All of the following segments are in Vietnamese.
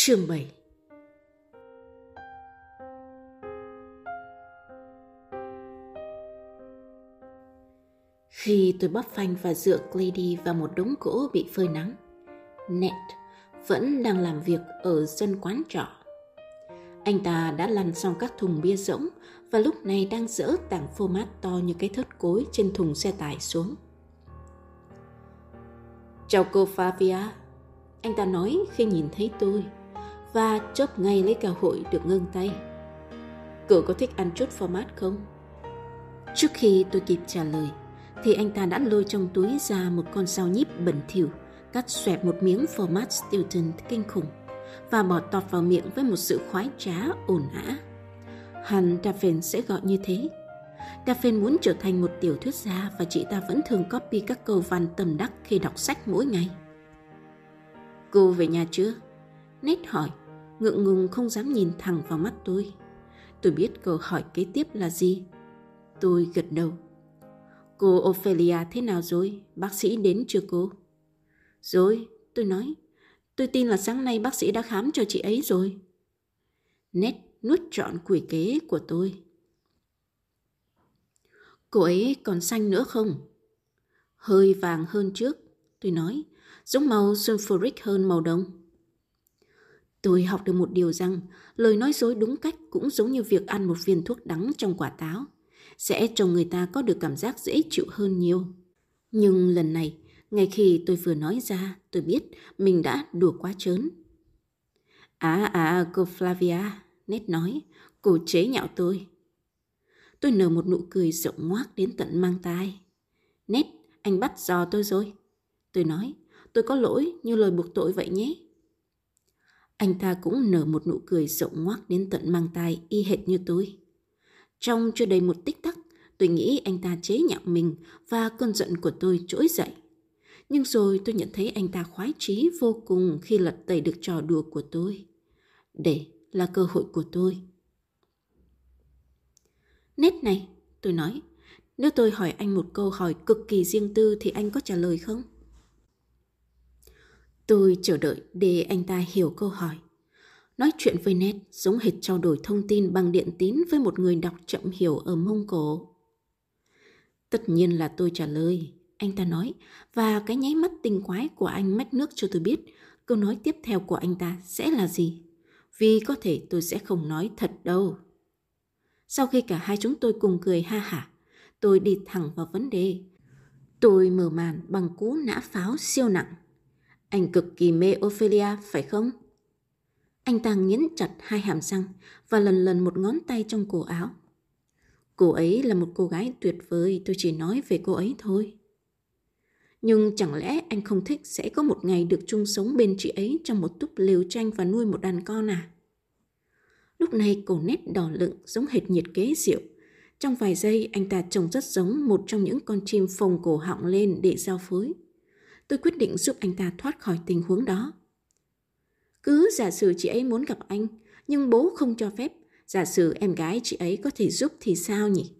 Chương 7. Khi tôi bóp phanh và dựa Clady vào một đống gỗ bị phơi nắng, Ned vẫn đang làm việc ở sân quán trọ. Anh ta đã lăn xong các thùng bia rỗng và lúc này đang dỡ tảng phô mát to như cái thớt cối trên thùng xe tải xuống. "Chào cô Flavia," anh ta nói khi nhìn thấy tôi, và chớp ngay lấy cơ hội được ngưng tay. "Cô có thích ăn chút phô mát không?" Trước khi tôi kịp trả lời thì anh ta đã lôi trong túi ra một con dao nhíp bẩn thỉu, cắt xoẹt một miếng phô mát Stilton kinh khủng và bỏ tọt vào miệng với một sự khoái trá ồn ào. Hẳn Daphne sẽ gọi như thế. Daphne muốn trở thành một tiểu thuyết gia và chị ta vẫn thường copy các câu văn tâm đắc khi đọc sách mỗi ngày. "Cô về nhà chưa?" Ned hỏi, ngượng ngùng không dám nhìn thẳng vào mắt tôi. Tôi biết câu hỏi kế tiếp là gì. Tôi gật đầu. "Cô Ophelia thế nào rồi? Bác sĩ đến chưa cô?" "Rồi," tôi nói. "Tôi tin là sáng nay bác sĩ đã khám cho chị ấy rồi." Ned nuốt trọn quỷ kế của tôi. "Cô ấy còn xanh nữa không?" "Hơi vàng hơn trước," tôi nói, "giống màu sulfuric hơn màu đồng." Tôi học được một điều rằng lời nói dối đúng cách cũng giống như việc ăn một viên thuốc đắng trong quả táo, sẽ cho người ta có được cảm giác dễ chịu hơn nhiều. Nhưng lần này, ngay khi tôi vừa nói ra, tôi biết mình đã đùa quá trớn. Cô Flavia," Ned nói, "cô chế nhạo tôi." Tôi nở một nụ cười rộng ngoác đến tận mang tai. "Ned, anh bắt giò tôi rồi." Tôi nói, "Tôi có lỗi như lời buộc tội vậy nhé." Anh ta cũng nở một nụ cười rộng ngoác đến tận mang tai y hệt như tôi. Trong chưa đầy một tích tắc, tôi nghĩ anh ta chế nhạo mình và cơn giận của tôi trỗi dậy. Nhưng rồi tôi nhận thấy anh ta khoái chí vô cùng khi lật tẩy được trò đùa của tôi. Để là cơ hội của tôi. "Ned này," tôi nói, "nếu tôi hỏi anh một câu hỏi cực kỳ riêng tư thì anh có trả lời không?" Tôi chờ đợi để anh ta hiểu câu hỏi. Nói chuyện với Ned giống hệt trao đổi thông tin bằng điện tín với một người đọc chậm hiểu ở Mông Cổ. "Tất nhiên là tôi trả lời," anh ta nói, và cái nháy mắt tinh quái của anh mách nước cho tôi biết câu nói tiếp theo của anh ta sẽ là gì. Vì có thể tôi sẽ không nói thật đâu. Sau khi cả hai chúng tôi cùng cười ha hả, tôi đi thẳng vào vấn đề. Tôi mở màn bằng cú nã pháo siêu nặng. "Anh cực kỳ mê Ophelia, phải không?" Anh ta nghiến chặt hai hàm răng và lần lần một ngón tay trong cổ áo. "Cô ấy là một cô gái tuyệt vời, tôi chỉ nói về cô ấy thôi." "Nhưng chẳng lẽ anh không thích sẽ có một ngày được chung sống bên chị ấy trong một túp lều tranh và nuôi một đàn con à?" Lúc này cổ Ned đỏ lựng giống hệt nhiệt kế rượu. Trong vài giây anh ta trông rất giống một trong những con chim phồng cổ họng lên để giao phối. Tôi quyết định giúp anh ta thoát khỏi tình huống đó. "Cứ giả sử chị ấy muốn gặp anh, nhưng bố không cho phép. Giả sử em gái chị ấy có thể giúp thì sao nhỉ?"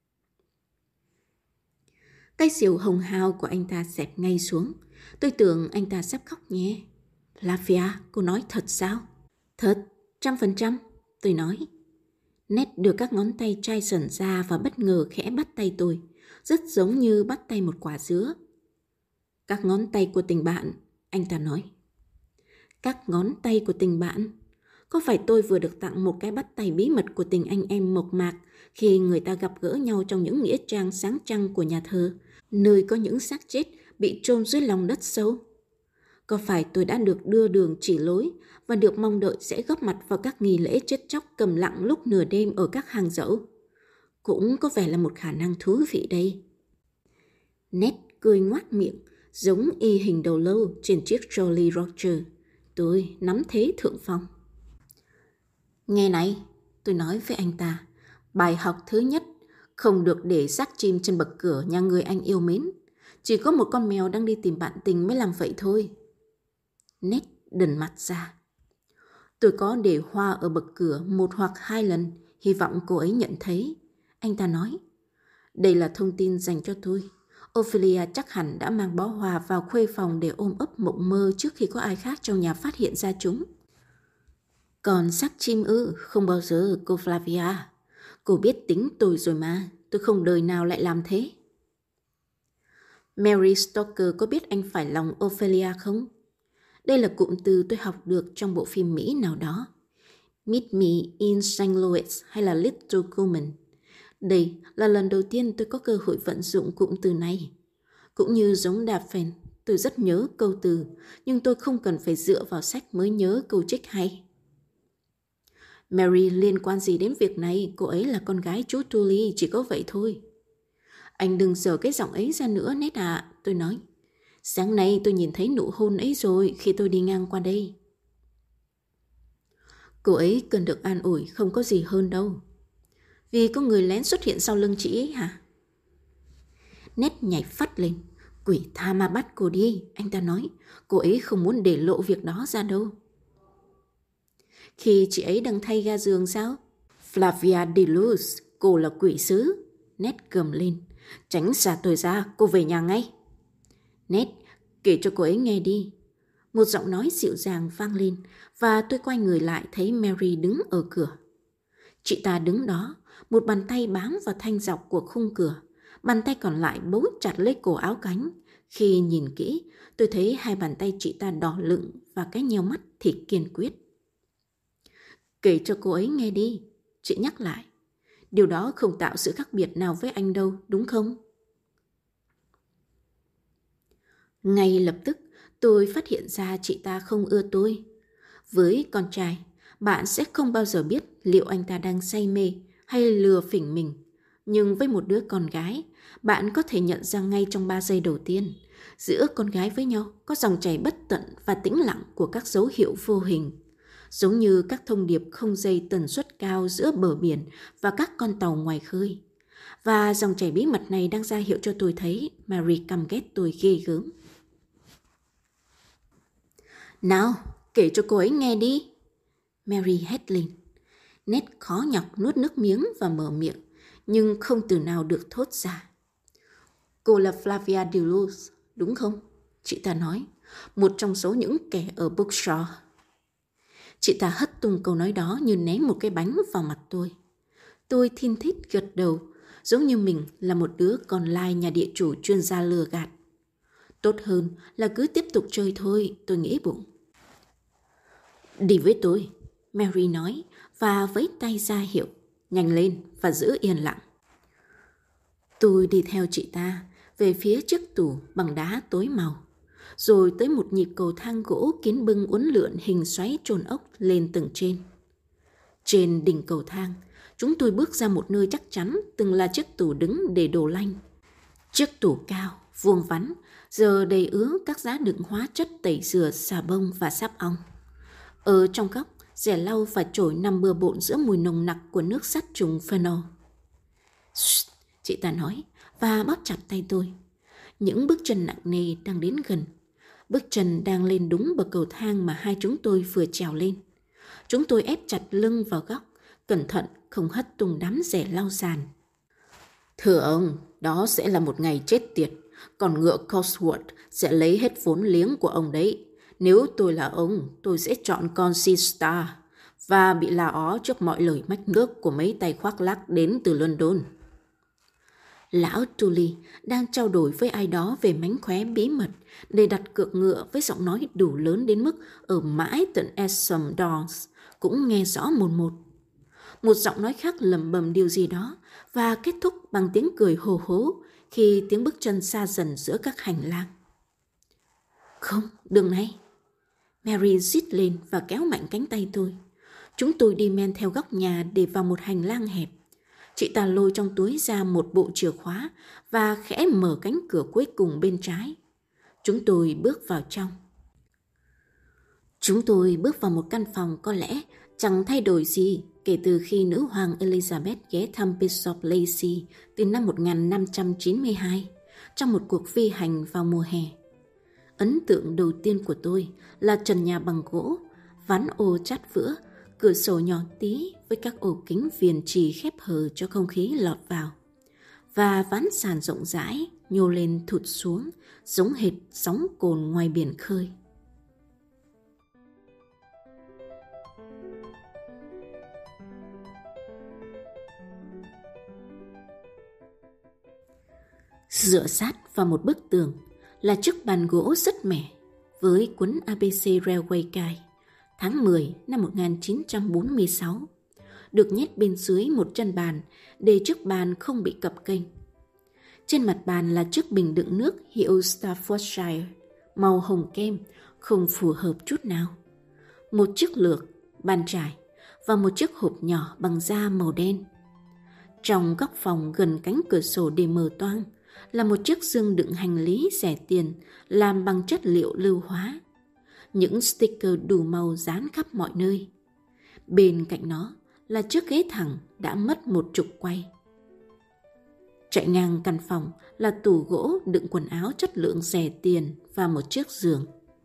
Cái diều hồng hào của anh ta xẹp ngay xuống. Tôi tưởng anh ta sắp khóc nhé. "Flavia, cô nói thật sao?" "Thật, 100%, tôi nói. Ned đưa các ngón tay chai sần ra và bất ngờ khẽ bắt tay tôi, rất giống như bắt tay một quả dứa. "Các ngón tay của tình bạn," anh ta nói. "Các ngón tay của tình bạn?" Có phải tôi vừa được tặng một cái bắt tay bí mật của tình anh em mộc mạc khi người ta gặp gỡ nhau trong những nghĩa trang sáng trăng của nhà thờ, nơi có những xác chết bị chôn dưới lòng đất sâu? Có phải tôi đã được đưa đường chỉ lối và được mong đợi sẽ góp mặt vào các nghi lễ chết chóc cầm lặng lúc nửa đêm ở các hang dẫu? Cũng có vẻ là một khả năng thú vị đây. Ned cười ngoác miệng, giống y hình đầu lâu trên chiếc Jolly Roger. Tôi nắm thế thượng phong. "Nghe này," tôi nói với anh ta, "bài học thứ nhất, không được để xác chim trên bậc cửa nhà người anh yêu mến. Chỉ có một con mèo đang đi tìm bạn tình mới làm vậy thôi." Ned đần mặt ra. "Tôi có để hoa ở bậc cửa 1 hoặc 2 lần, hy vọng cô ấy nhận thấy," anh ta nói. "Đây là thông tin dành cho tôi. Ophelia chắc hẳn đã mang bó hoa vào khuê phòng để ôm ấp mộng mơ trước khi có ai khác trong nhà phát hiện ra chúng." Còn xác chim ư? Không bao giờ, cô Flavia. Cô biết tính tôi rồi mà, tôi không đời nào lại làm thế. Mary Stoker có biết anh phải lòng Ophelia không? Đây là cụm từ tôi học được trong bộ phim Mỹ nào đó. Meet Me in St. Louis hay là Little Woman. Đây là lần đầu tiên tôi có cơ hội vận dụng cụm từ này. Cũng như giống Daphne, tôi rất nhớ câu từ, nhưng tôi không cần phải dựa vào sách mới nhớ câu trích hay. Mary liên quan gì đến việc này? Cô ấy là con gái chú Tully, chỉ có vậy thôi. Anh đừng dở cái giọng ấy ra nữa, Ned ạ, tôi nói. Sáng nay tôi nhìn thấy nụ hôn ấy rồi khi tôi đi ngang qua đây. Cô ấy cần được an ủi, không có gì hơn đâu. Vì có người lén xuất hiện sau lưng chị ấy hả? Ned nhảy phắt lên. Quỷ tha ma bắt cô đi, anh ta nói. Cô ấy không muốn để lộ việc đó ra đâu. Khi chị ấy đang thay ga giường sao? Flavia Deluz, cô là quỷ sứ. Ned gầm lên. Tránh xa tôi ra, cô về nhà ngay. Ned, kể cho cô ấy nghe đi. Một giọng nói dịu dàng vang lên và tôi quay người lại thấy Mary đứng ở cửa. Chị ta đứng đó, một bàn tay bám vào thanh dọc của khung cửa, bàn tay còn lại bấu chặt lấy cổ áo cánh. Khi nhìn kỹ, tôi thấy hai bàn tay chị ta đỏ lựng và cái nheo mắt thì kiên quyết. Kể cho cô ấy nghe đi, chị nhắc lại. Điều đó không tạo sự khác biệt nào với anh đâu, đúng không? Ngay lập tức, tôi phát hiện ra chị ta không ưa tôi. Với con trai, bạn sẽ không bao giờ biết liệu anh ta đang say mê hay lừa phỉnh mình. Nhưng với một đứa con gái, bạn có thể nhận ra ngay trong 3 giây đầu tiên. Giữa con gái với nhau có dòng chảy bất tận và tĩnh lặng của các dấu hiệu vô hình. Giống như các thông điệp không dây tần suất cao giữa bờ biển và các con tàu ngoài khơi. Và dòng chảy bí mật này đang ra hiệu cho tôi thấy Mary căm ghét tôi ghê gớm. Nào, kể cho cô ấy nghe đi. Mary hét lên. Ned khó nhọc nuốt nước miếng và mở miệng, nhưng không từ nào được thốt ra. Cô là Flavia Deluz, đúng không? Chị ta nói, một trong số những kẻ ở Bookshore. Chị ta hất tung câu nói đó như ném một cái bánh vào mặt tôi. Tôi thin thít gật đầu, giống như mình là một đứa con lai nhà địa chủ chuyên gia lừa gạt. Tốt hơn là cứ tiếp tục chơi thôi, tôi nghĩ bụng. Đi với tôi, Mary nói và vẫy tay ra hiệu, nhanh lên và giữ yên lặng. Tôi đi theo chị ta về phía chiếc tủ bằng đá tối màu, rồi tới một nhịp cầu thang gỗ kín bưng uốn lượn hình xoáy chôn ốc lên tầng trên. Trên đỉnh cầu thang, chúng tôi bước ra một nơi chắc chắn từng là chiếc tủ đứng để đồ lanh. Chiếc tủ cao, vuông vắn, giờ đầy ứ các giá đựng hóa chất tẩy rửa, xà bông và sáp ong. Ở trong góc, rẻ lau và chổi nằm bừa bộn giữa mùi nồng nặc của nước sát trùng phenol. Chị ta nói và bóp chặt tay tôi. Những bước chân nặng nề đang đến gần. Bước chân đang lên đúng bậc cầu thang mà hai chúng tôi vừa trèo lên. Chúng tôi ép chặt lưng vào góc, cẩn thận không hất tung đám rẻ lau sàn. Thưa ông, đó sẽ là một ngày chết tiệt. Còn ngựa Cosworth sẽ lấy hết vốn liếng của ông đấy. Nếu tôi là ông, tôi sẽ chọn con Sea-Star và bị la ó trước mọi lời mách nước của mấy tay khoác lác đến từ London. Lão Tully đang trao đổi với ai đó về mánh khóe bí mật để đặt cược ngựa với giọng nói đủ lớn đến mức ở mãi tận Epsom Downs cũng nghe rõ mồn một. Một giọng nói khác lẩm bẩm điều gì đó và kết thúc bằng tiếng cười hồ hố khi tiếng bước chân xa dần giữa các hành lang. Không, đường này. Mary rít lên và kéo mạnh cánh tay tôi. Chúng tôi đi men theo góc nhà để vào một hành lang hẹp. Chị ta lôi trong túi ra một bộ chìa khóa và khẽ mở cánh cửa cuối cùng bên trái. Chúng tôi bước vào trong. Chúng tôi bước vào một căn phòng có lẽ chẳng thay đổi gì kể từ khi nữ hoàng Elizabeth ghé thăm Bishop Lacy từ năm 1592 trong một cuộc phi hành vào mùa hè. Ấn tượng đầu tiên của tôi là trần nhà bằng gỗ, ván ô chát vữa, cửa sổ nhỏ tí với các ổ kính viền chì khép hờ cho không khí lọt vào, và ván sàn rộng rãi nhô lên thụt xuống giống hệt sóng cồn ngoài biển khơi. Dựa sát vào một bức tường là chiếc bàn gỗ rất mẻ với cuốn ABC Railway Guide tháng 10 năm 1946, được nhét bên dưới một chân bàn để chiếc bàn không bị cập kênh. Trên mặt bàn là chiếc bình đựng nước hiệu Staffordshire, màu hồng kem, không phù hợp chút nào. Một chiếc lược, bàn chải và một chiếc hộp nhỏ bằng da màu đen. Trong góc phòng gần cánh cửa sổ để mở toang là một chiếc dương đựng hành lý rẻ tiền làm bằng chất liệu lưu hóa. Những sticker đủ màu dán khắp mọi nơi. Bên cạnh nó là chiếc ghế thẳng đã mất một chục quay. Chạy ngang căn phòng là tủ gỗ đựng quần áo chất lượng rẻ tiền và một chiếc giường.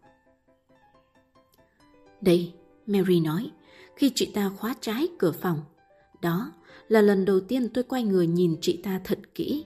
Đây, Mary nói, khi chị ta khóa trái cửa phòng. Đó là lần đầu tiên tôi quay người nhìn chị ta thật kỹ.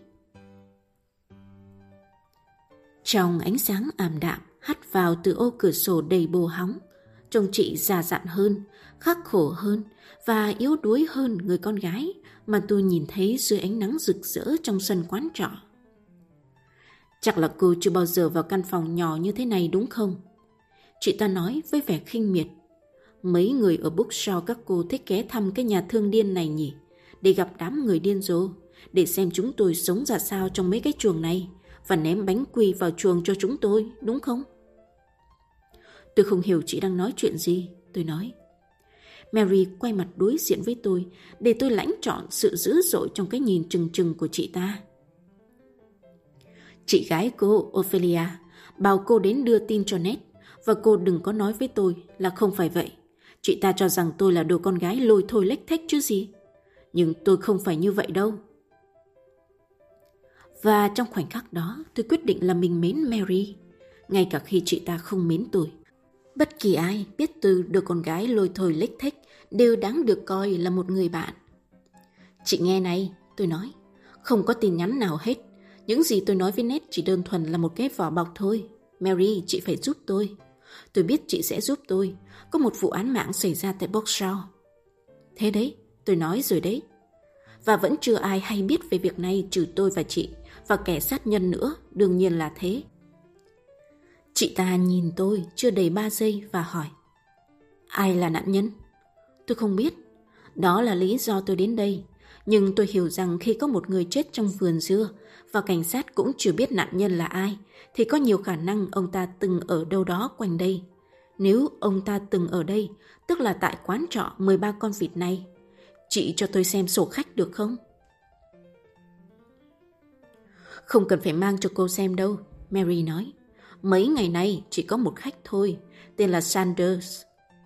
Trong ánh sáng ảm đạm hắt vào từ ô cửa sổ đầy bồ hóng, trông chị già dặn hơn, khắc khổ hơn và yếu đuối hơn người con gái mà tôi nhìn thấy dưới ánh nắng rực rỡ trong sân quán trọ. Chắc là cô chưa bao giờ vào căn phòng nhỏ như thế này đúng không? Chị ta nói với vẻ khinh miệt. Mấy người ở Bookshaw các cô thích ghé thăm cái nhà thương điên này nhỉ? Để gặp đám người điên rồ, để xem chúng tôi sống ra sao trong mấy cái chuồng này và ném bánh quy vào chuồng cho chúng tôi, đúng không? Tôi không hiểu chị đang nói chuyện gì, tôi nói. Mary quay mặt đối diện với tôi để tôi lãnh trọn sự dữ dội trong cái nhìn trừng trừng của chị ta. Chị gái cô, Ophelia, bảo cô đến đưa tin cho Ned và cô đừng có nói với tôi là không phải vậy. Chị ta cho rằng tôi là đồ con gái lôi thôi lếch thếch chứ gì. Nhưng tôi không phải như vậy đâu. Và trong khoảnh khắc đó, tôi quyết định là mình mến Mary, ngay cả khi chị ta không mến tôi. Bất kỳ ai biết từ đứa con gái lôi thôi lếch thếch đều đáng được coi là một người bạn. Chị nghe này, tôi nói, không có tin nhắn nào hết. Những gì tôi nói với Ned chỉ đơn thuần là một cái vỏ bọc thôi. Mary, chị phải giúp tôi. Tôi biết chị sẽ giúp tôi. Có một vụ án mạng xảy ra tại Bookshaw. Thế đấy, tôi nói rồi đấy. Và vẫn chưa ai hay biết về việc này trừ tôi và chị, và kẻ sát nhân nữa, đương nhiên là thế. Chị ta nhìn tôi chưa đầy 3 giây và hỏi, ai là nạn nhân? Tôi không biết. Đó là lý do tôi đến đây. Nhưng tôi hiểu rằng khi có một người chết trong vườn dưa và cảnh sát cũng chưa biết nạn nhân là ai, thì có nhiều khả năng ông ta từng ở đâu đó quanh đây. Nếu ông ta từng ở đây, tức là tại quán trọ 13 con vịt này. Chị cho tôi xem sổ khách được không? Không cần phải mang cho cô xem đâu, Mary nói. Mấy ngày nay chỉ có một khách thôi, tên là Sanders.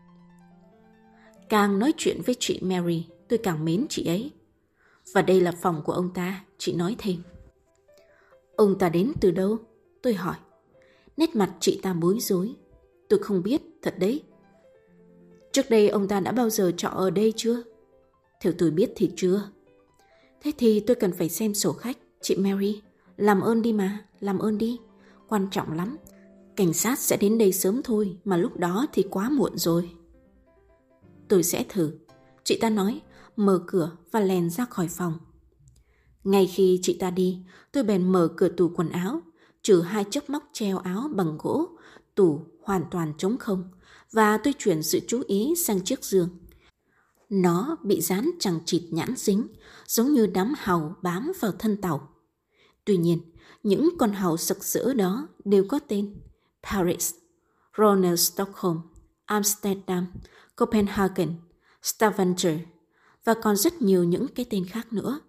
Càng nói chuyện với chị Mary, tôi càng mến chị ấy. Và đây là phòng của ông ta, chị nói thêm. Ông ta đến từ đâu? Tôi hỏi. Nét mặt chị ta bối rối. Tôi không biết, thật đấy. Trước đây ông ta đã bao giờ trọ ở đây chưa? Theo tôi biết thì chưa. Thế thì tôi cần phải xem sổ khách, chị Mary. Làm ơn đi mà, làm ơn đi. Quan trọng lắm. Cảnh sát sẽ đến đây sớm thôi, mà lúc đó thì quá muộn rồi. Tôi sẽ thử. Chị ta nói, mở cửa và lèn ra khỏi phòng. Ngay khi chị ta đi, tôi bèn mở cửa tủ quần áo, trừ 2 chiếc móc treo áo bằng gỗ, tủ hoàn toàn trống không, và tôi chuyển sự chú ý sang chiếc giường. Nó bị dán chằng chịt nhãn dính, giống như đám hàu bám vào thân tàu. Tuy nhiên, những con hàu sặc sỡ đó đều có tên: Paris, Royal Stockholm, Amsterdam, Copenhagen, Stavanger và còn rất nhiều những cái tên khác nữa.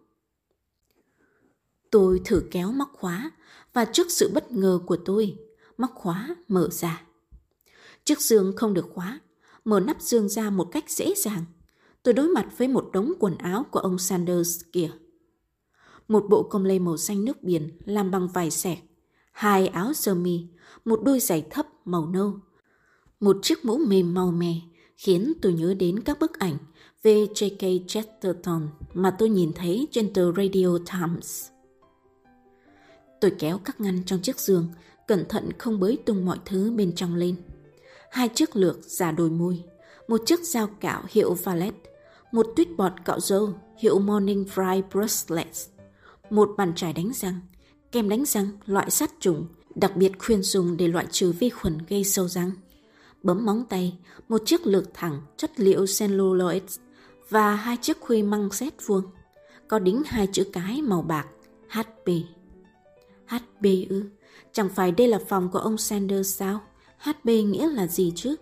Tôi thử kéo móc khóa và trước sự bất ngờ của tôi, móc khóa mở ra. Chiếc giường không được khóa, mở nắp giường ra một cách dễ dàng. Tôi đối mặt với một đống quần áo của ông Sanders kìa. Một bộ com lê màu xanh nước biển làm bằng vải xẻ, 2 áo sơ mi, một đôi giày thấp màu nâu, một chiếc mũ mềm màu mè khiến tôi nhớ đến các bức ảnh về J.K. Chesterton mà tôi nhìn thấy trên tờ Radio Times. Tôi kéo các ngăn trong chiếc giường, cẩn thận không bới tung mọi thứ bên trong lên. 2 chiếc lược giả đồi môi, một chiếc dao cạo hiệu Valet, một tuýt bọt cạo râu hiệu Morning Fry Brushless, một bàn chải đánh răng, kem đánh răng loại sát trùng, đặc biệt khuyên dùng để loại trừ vi khuẩn gây sâu răng. Bấm móng tay, một chiếc lược thẳng chất liệu celluloid và 2 chiếc khuy măng xét vuông. Có đính 2 chữ cái màu bạc, HP. HP ư? Chẳng phải đây là phòng của ông Sanders sao? HP nghĩa là gì chứ?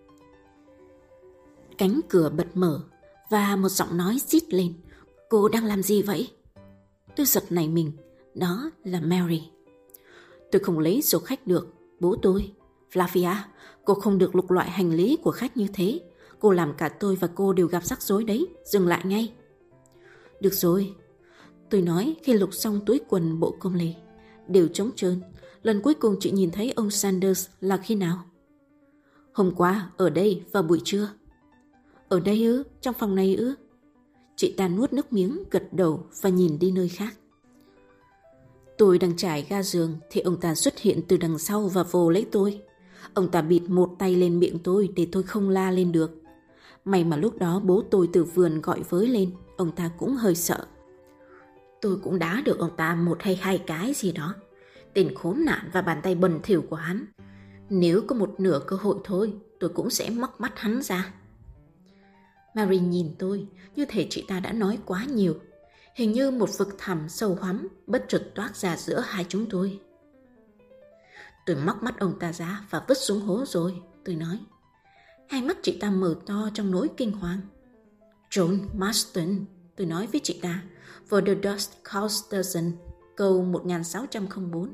Cánh cửa bật mở và một giọng nói rít lên. Cô đang làm gì vậy? Tôi giật nảy mình. Đó là Mary. Tôi không lấy sổ khách được, bố tôi. Flavia, cô không được lục loại hành lý của khách như thế. Cô làm cả tôi và cô đều gặp rắc rối đấy. Dừng lại ngay. Được rồi, tôi nói khi lục xong túi quần bộ công lê. Đều trống trơn. Lần cuối cùng chị nhìn thấy ông Sanders là khi nào? Hôm qua, ở đây, vào buổi trưa. Ở đây ư? Trong phòng này ư? Chị ta nuốt nước miếng, gật đầu và nhìn đi nơi khác. Tôi đang trải ga giường thì ông ta xuất hiện từ đằng sau và vồ lấy tôi. Ông ta bịt một tay lên miệng tôi để tôi không la lên được. May mà lúc đó bố tôi từ vườn gọi với lên, ông ta cũng hơi sợ. Tôi cũng đá được ông ta 1 hay 2 cái gì đó. Tên khốn nạn và bàn tay bẩn thỉu của hắn. Nếu có một nửa cơ hội thôi, tôi cũng sẽ móc mắt hắn ra. Mary nhìn tôi, như thể chị ta đã nói quá nhiều. Hình như một vực thẳm sâu hoắm bất chợt toát ra giữa hai chúng tôi. Tôi móc mắt ông ta ra và vứt xuống hố rồi, tôi nói. Hai mắt chị ta mở to trong nỗi kinh hoàng. John Marston, tôi nói với chị ta, For the Dust Coast Dozen, câu 1604.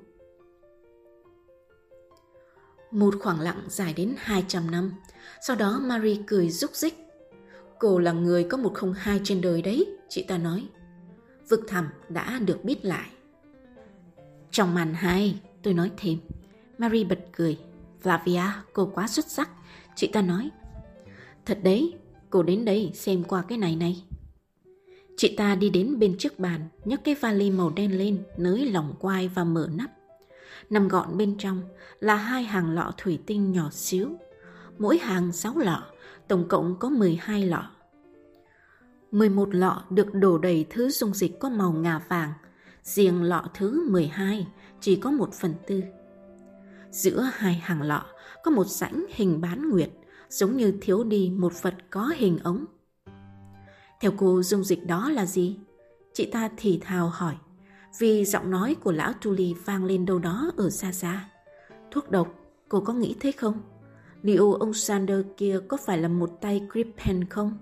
Một khoảng lặng dài đến 200 năm. Sau đó Mary cười rúc rích. Cô là người có 102 trên đời đấy, chị ta nói. Vực thẳm đã được biết lại. Trong màn 2, tôi nói thêm. Mary bật cười. Flavia, cô quá xuất sắc, chị ta nói. Thật đấy, cô đến đây xem qua cái này. Chị ta đi đến bên chiếc bàn, nhấc cái vali màu đen lên, nới lỏng quai và mở nắp. Nằm gọn bên trong là 2 hàng lọ thủy tinh nhỏ xíu. Mỗi hàng 6 lọ, tổng cộng có 12 lọ. 11 lọ được đổ đầy thứ dung dịch có màu ngà vàng. Riêng lọ thứ 12 chỉ có 1/4. Giữa 2 hàng lọ có một rãnh hình bán nguyệt, giống như thiếu đi một vật có hình ống. Theo cô, dung dịch đó là gì? Chị ta thì thào hỏi, vì giọng nói của lão Tully vang lên đâu đó ở xa xa. Thuốc độc, cô có nghĩ thế không? Liệu ông Sander kia có phải là một tay Gripen không?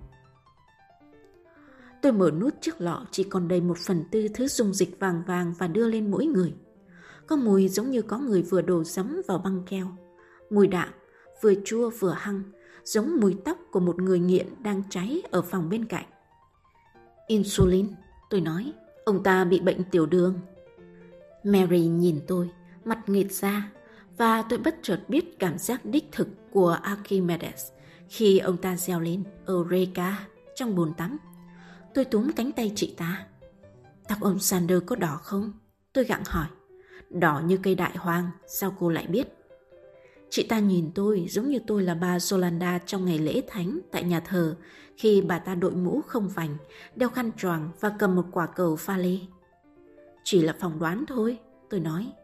Tôi mở nút chiếc lọ chỉ còn đầy 1/4 thứ dung dịch vàng vàng và đưa lên mỗi người. Có mùi giống như có người vừa đổ giấm vào băng keo. Mùi đạm, vừa chua vừa hăng, giống mùi tóc của một người nghiện đang cháy ở phòng bên cạnh. Insulin, tôi nói, ông ta bị bệnh tiểu đường. Mary nhìn tôi, mặt nghệt ra, và tôi bất chợt biết cảm giác đích thực của Archimedes khi ông ta reo lên Eureka trong bồn tắm. Tôi túm cánh tay chị ta. Tóc ông Sander có đỏ không? Tôi gặng hỏi. Đỏ như cây đại hoàng, sao cô lại biết? Chị ta nhìn tôi giống như tôi là bà Yolanda trong ngày lễ thánh tại nhà thờ, khi bà ta đội mũ không vành, đeo khăn choàng và cầm một quả cầu pha lê. Chỉ là phỏng đoán thôi, tôi nói.